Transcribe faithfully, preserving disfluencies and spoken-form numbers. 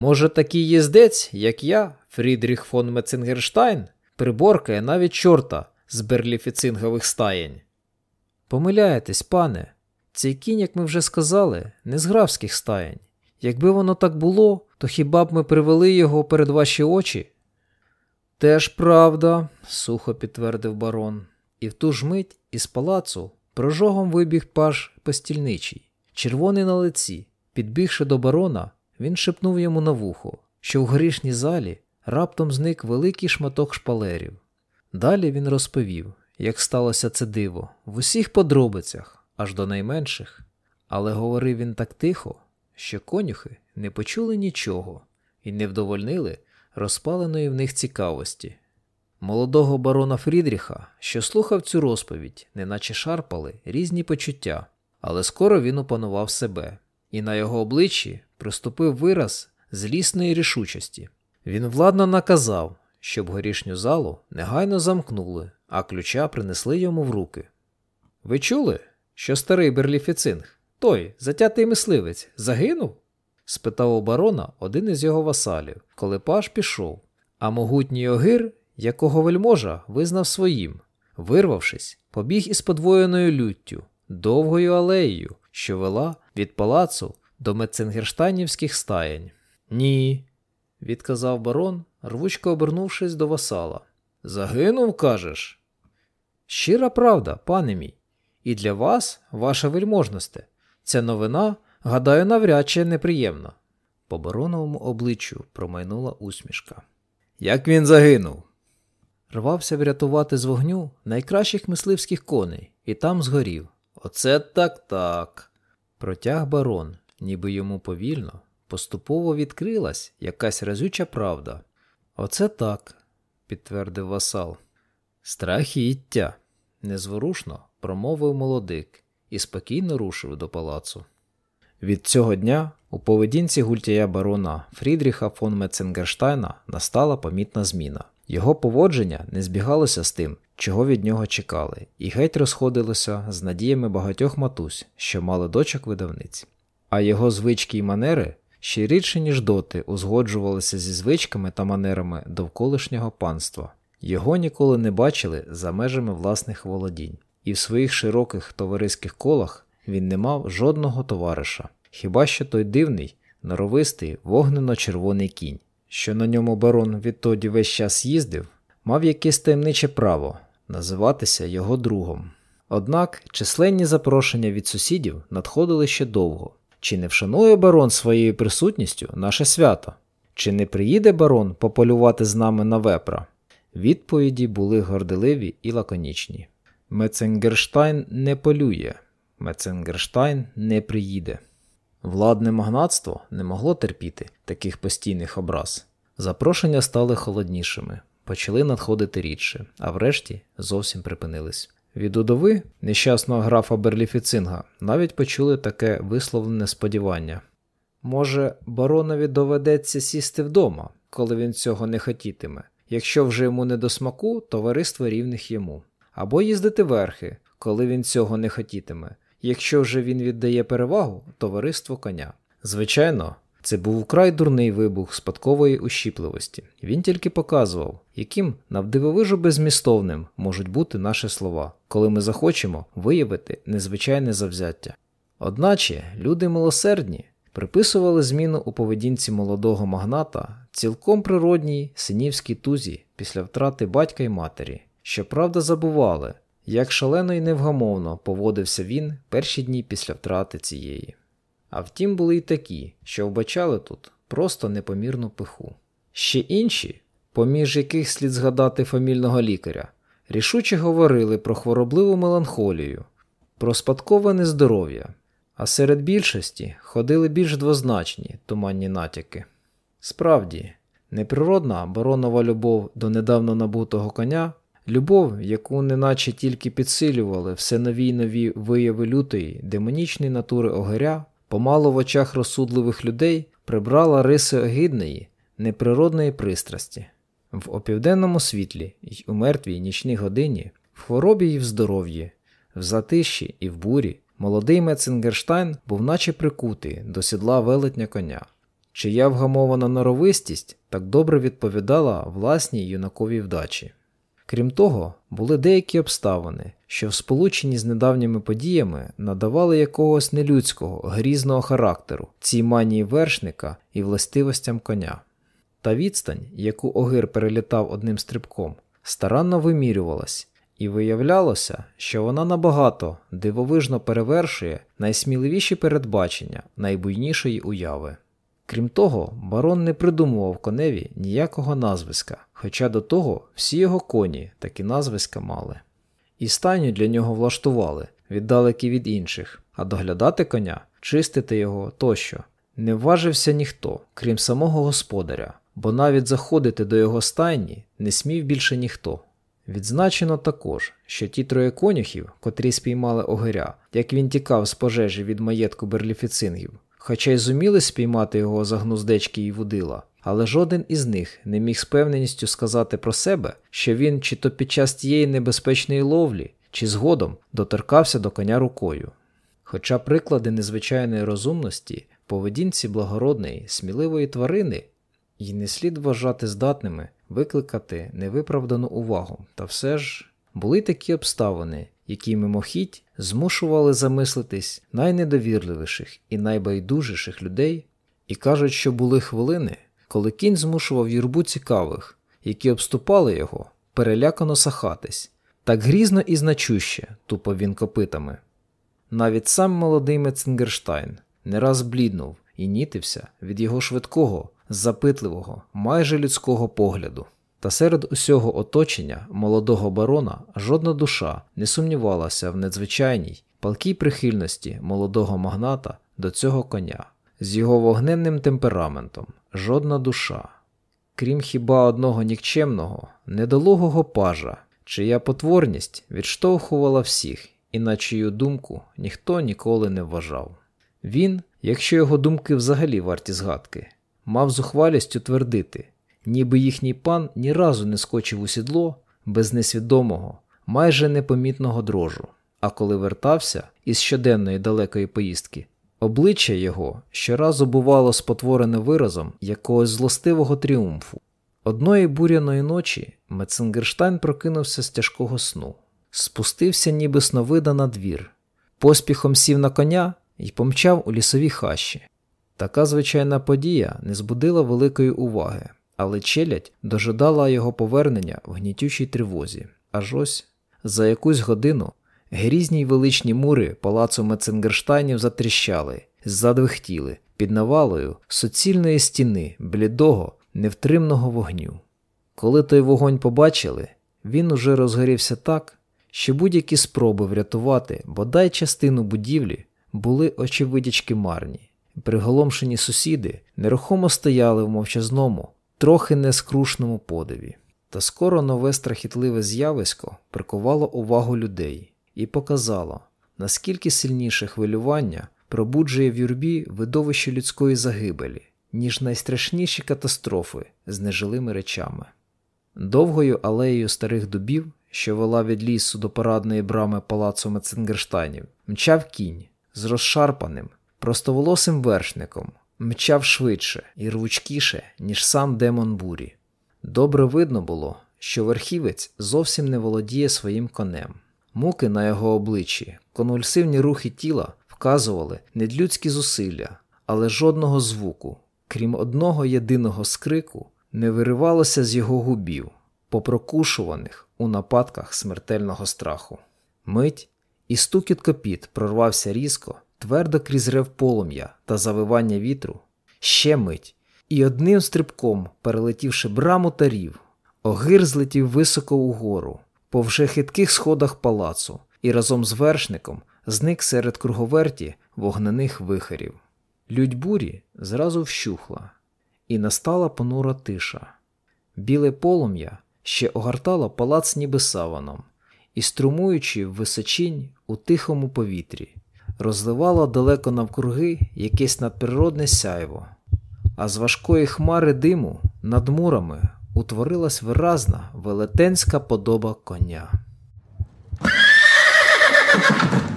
Може, такий їздець, як я, Фрідріх фон Метценгерштайн, приборкає навіть чорта з берліфіцингових стаєнь. Помиляєтесь, пане. Цей кінь, як ми вже сказали, не з графських стаєнь. Якби воно так було, то хіба б ми привели його перед ваші очі? Теж правда, сухо підтвердив барон. І в ту ж мить із палацу прожогом вибіг паж постільничий, червоний на лиці. Підбігши до барона, він шепнув йому на вухо, що в горішній залі раптом зник великий шматок шпалерів. Далі він розповів, як сталося це диво, в усіх подробицях, аж до найменших. Але говорив він так тихо, що конюхи не почули нічого і не вдовольнили розпаленої в них цікавості. Молодого барона Фрідріха, що слухав цю розповідь, неначе шарпали різні почуття, але скоро він опанував себе, і на його обличчі приступив вираз злісної рішучості. Він владно наказав, щоб горішню залу негайно замкнули, а ключа принесли йому в руки. «Ви чули, що старий Берліфіцинг, той затятий мисливець, загинув?» – спитав у барона один із його васалів, коли паж пішов, а могутній огир, якого вельможа визнав своїм, вирвавшись, побіг із подвоєною люттю, довгою алеєю, що вела від палацу до Метценгерштайнівських стаєнь. «Ні», – відказав барон, рвучко обернувшись до васала. «Загинув, кажеш?» «Щира правда, пане мій. І для вас, ваша вельможносте, ця новина, гадаю, навряд чи неприємна». По бароновому обличчю промайнула усмішка. «Як він загинув?» «Рвався врятувати з вогню найкращих мисливських коней, і там згорів». «Оце так-так», – протяг барон, ніби йому повільно, поступово відкрилась якась разюча правда. «Оце так», – підтвердив васал. «Страхіття», – незворушно промовив молодик і спокійно рушив до палацу. Від цього дня у поведінці гультяя барона Фрідріха фон Метценгерштайна настала помітна зміна. Його поводження не збігалося з тим, чого від нього чекали, і геть розходилося з надіями багатьох матусь, що мали дочок видавниць. А його звички й манери ще рідше, ніж доти, узгоджувалися зі звичками та манерами довколишнього панства. Його ніколи не бачили за межами власних володінь, і в своїх широких товариських колах він не мав жодного товариша, хіба що той дивний, норовистий, вогненно-червоний кінь, що на ньому барон відтоді весь час їздив, мав якесь таємниче право називатися його другом. Однак численні запрошення від сусідів надходили ще довго. Чи не вшанує барон своєю присутністю наше свято? Чи не приїде барон пополювати з нами на вепра? Відповіді були горделиві і лаконічні. Метценгерштайн не полює, Метценгерштайн не приїде. Владне магнатство не могло терпіти таких постійних образ. Запрошення стали холоднішими, почали надходити рідше, а врешті зовсім припинились. Від удови нещасного графа Берліфіцинга навіть почули таке висловлене сподівання. Може, баронові доведеться сісти вдома, коли він цього не хотітиме, якщо вже йому не до смаку товариство рівних йому. Або їздити верхи, коли він цього не хотітиме, якщо вже він віддає перевагу товариству коня. Звичайно, це був вкрай дурний вибух спадкової ущіпливості. Він тільки показував, яким навдивовижу беззмістовним можуть бути наші слова, коли ми захочемо виявити незвичайне завзяття. Одначе люди милосердні приписували зміну у поведінці молодого магната цілком природній синівській тузі після втрати батька й матері. Щоправда, забували, як шалено й невгамовно поводився він перші дні після втрати цієї. А втім, були й такі, що вбачали тут просто непомірну пиху. Ще інші, поміж яких слід згадати фамільного лікаря, рішуче говорили про хворобливу меланхолію, про спадкове нездоров'я, а серед більшості ходили більш двозначні туманні натяки. Справді, неприродна баронова любов до недавно набутого коня, любов, яку неначе тільки підсилювали все нові й нові вияви лютої, демонічної натури огиря, помало в очах розсудливих людей прибрала риси огидної, неприродної пристрасті. В опівденному світлі й у мертвій нічній годині, в хворобі й в здоров'ї, в затиші і в бурі, молодий Метценгерштайн був наче прикутий до сідла велетня коня. чия вгамована норовистість так добре відповідала власній юнаковій вдачі. Крім того, були деякі обставини, що в сполученні з недавніми подіями надавали якогось нелюдського, грізного характеру цій манії вершника і властивостям коня. Та відстань, яку Огир перелітав одним стрибком, старанно вимірювалась, і виявлялося, що вона набагато дивовижно перевершує найсміливіші передбачення найбуйнішої уяви. Крім того, барон не придумував коневі ніякого назвиська, хоча до того всі його коні такі назвиська мали. І стайню для нього влаштували, віддалекі від інших, а доглядати коня, чистити його тощо не вважився ніхто, крім самого господаря, бо навіть заходити до його стайні не смів більше ніхто. Відзначено також, що ті троє конюхів, котрі спіймали Огиря, як він тікав з пожежі від маєтку берліфіцингів, хоча й зуміли спіймати його за гнуздечки і вудила, але жоден із них не міг з певненістю сказати про себе, що він чи то під час тієї небезпечної ловлі, чи згодом доторкався до коня рукою. Хоча приклади незвичайної розумності, поведінці благородної, сміливої тварини й не слід вважати здатними викликати невиправдану увагу, та все ж були такі обставини, які мимохідь змушували замислитись найнедовірливіших і найбайдужіших людей, і кажуть, що були хвилини, коли кінь змушував юрбу цікавих, які обступали його, перелякано сахатись, так грізно і значуще тупо він копитами. Навіть сам молодий Метценгерштайн не раз бліднув і нітився від його швидкого, запитливого, майже людського погляду. Та серед усього оточення молодого барона жодна душа не сумнівалася в надзвичайній, палкій прихильності молодого магната до цього коня. З його вогненним темпераментом жодна душа. Крім хіба одного нікчемного, недолугого пажа, чия потворність відштовхувала всіх, і на чию думку ніхто ніколи не вважав. Він, якщо його думки взагалі варті згадки, мав зухвалістю твердити, ніби їхній пан ні разу не скочив у сідло без несвідомого, майже непомітного дрожу, а коли вертався із щоденної далекої поїздки, обличчя його щоразу бувало спотворене виразом якогось злостивого тріумфу. Одної буряної ночі Метценгерштайн прокинувся з тяжкого сну, спустився ніби сновида на двір, поспіхом сів на коня і помчав у лісові хащі. Така звичайна подія не збудила великої уваги, але челядь дожидала його повернення в гнітючій тривозі. Аж ось за якусь годину грізні й величні мури палацу Метценгерштайнів затріщали, задвихтіли під навалою суцільної стіни блідого, невтримного вогню. Коли той вогонь побачили, він уже розгорівся так, що будь-які спроби врятувати бодай частину будівлі були очевидячки марні. Приголомшені сусіди нерухомо стояли в мовчазному, трохи нескрушному подиві. Та скоро нове страхітливе з'явисько прикувало увагу людей і показало, наскільки сильніше хвилювання пробуджує в юрбі видовище людської загибелі, ніж найстрашніші катастрофи з нежилими речами. Довгою алеєю старих дубів, що вела від лісу до парадної брами палацу Метценгерштайнів, мчав кінь з розшарпаним, простоволосим вершником, мчав швидше і рвучкіше, ніж сам демон бурі. Добре видно було, що верхівець зовсім не володіє своїм конем. Муки на його обличчі, конвульсивні рухи тіла вказували недлюдські зусилля, але жодного звуку, крім одного єдиного скрику, не виривалося з його губів, попрокушуваних у нападках смертельного страху. Мить, і стукіт копіт прорвався різко, твердо крізь рев полум'я та завивання вітру. Ще мить, і одним стрибком, перелетівши браму та рів, Огир злетів високо угору, по вже хитких сходах палацу, і разом з вершником зник серед круговерті вогнених вихорів. Лють бурі зразу вщухла, і настала понура тиша. Біле полум'я ще огортало палац ніби саваном, і, струмуючи в височинь у тихому повітрі, розливало далеко навкруги якесь надприродне сяйво, а з важкої хмари диму над мурами утворилась виразна велетенська подоба коня.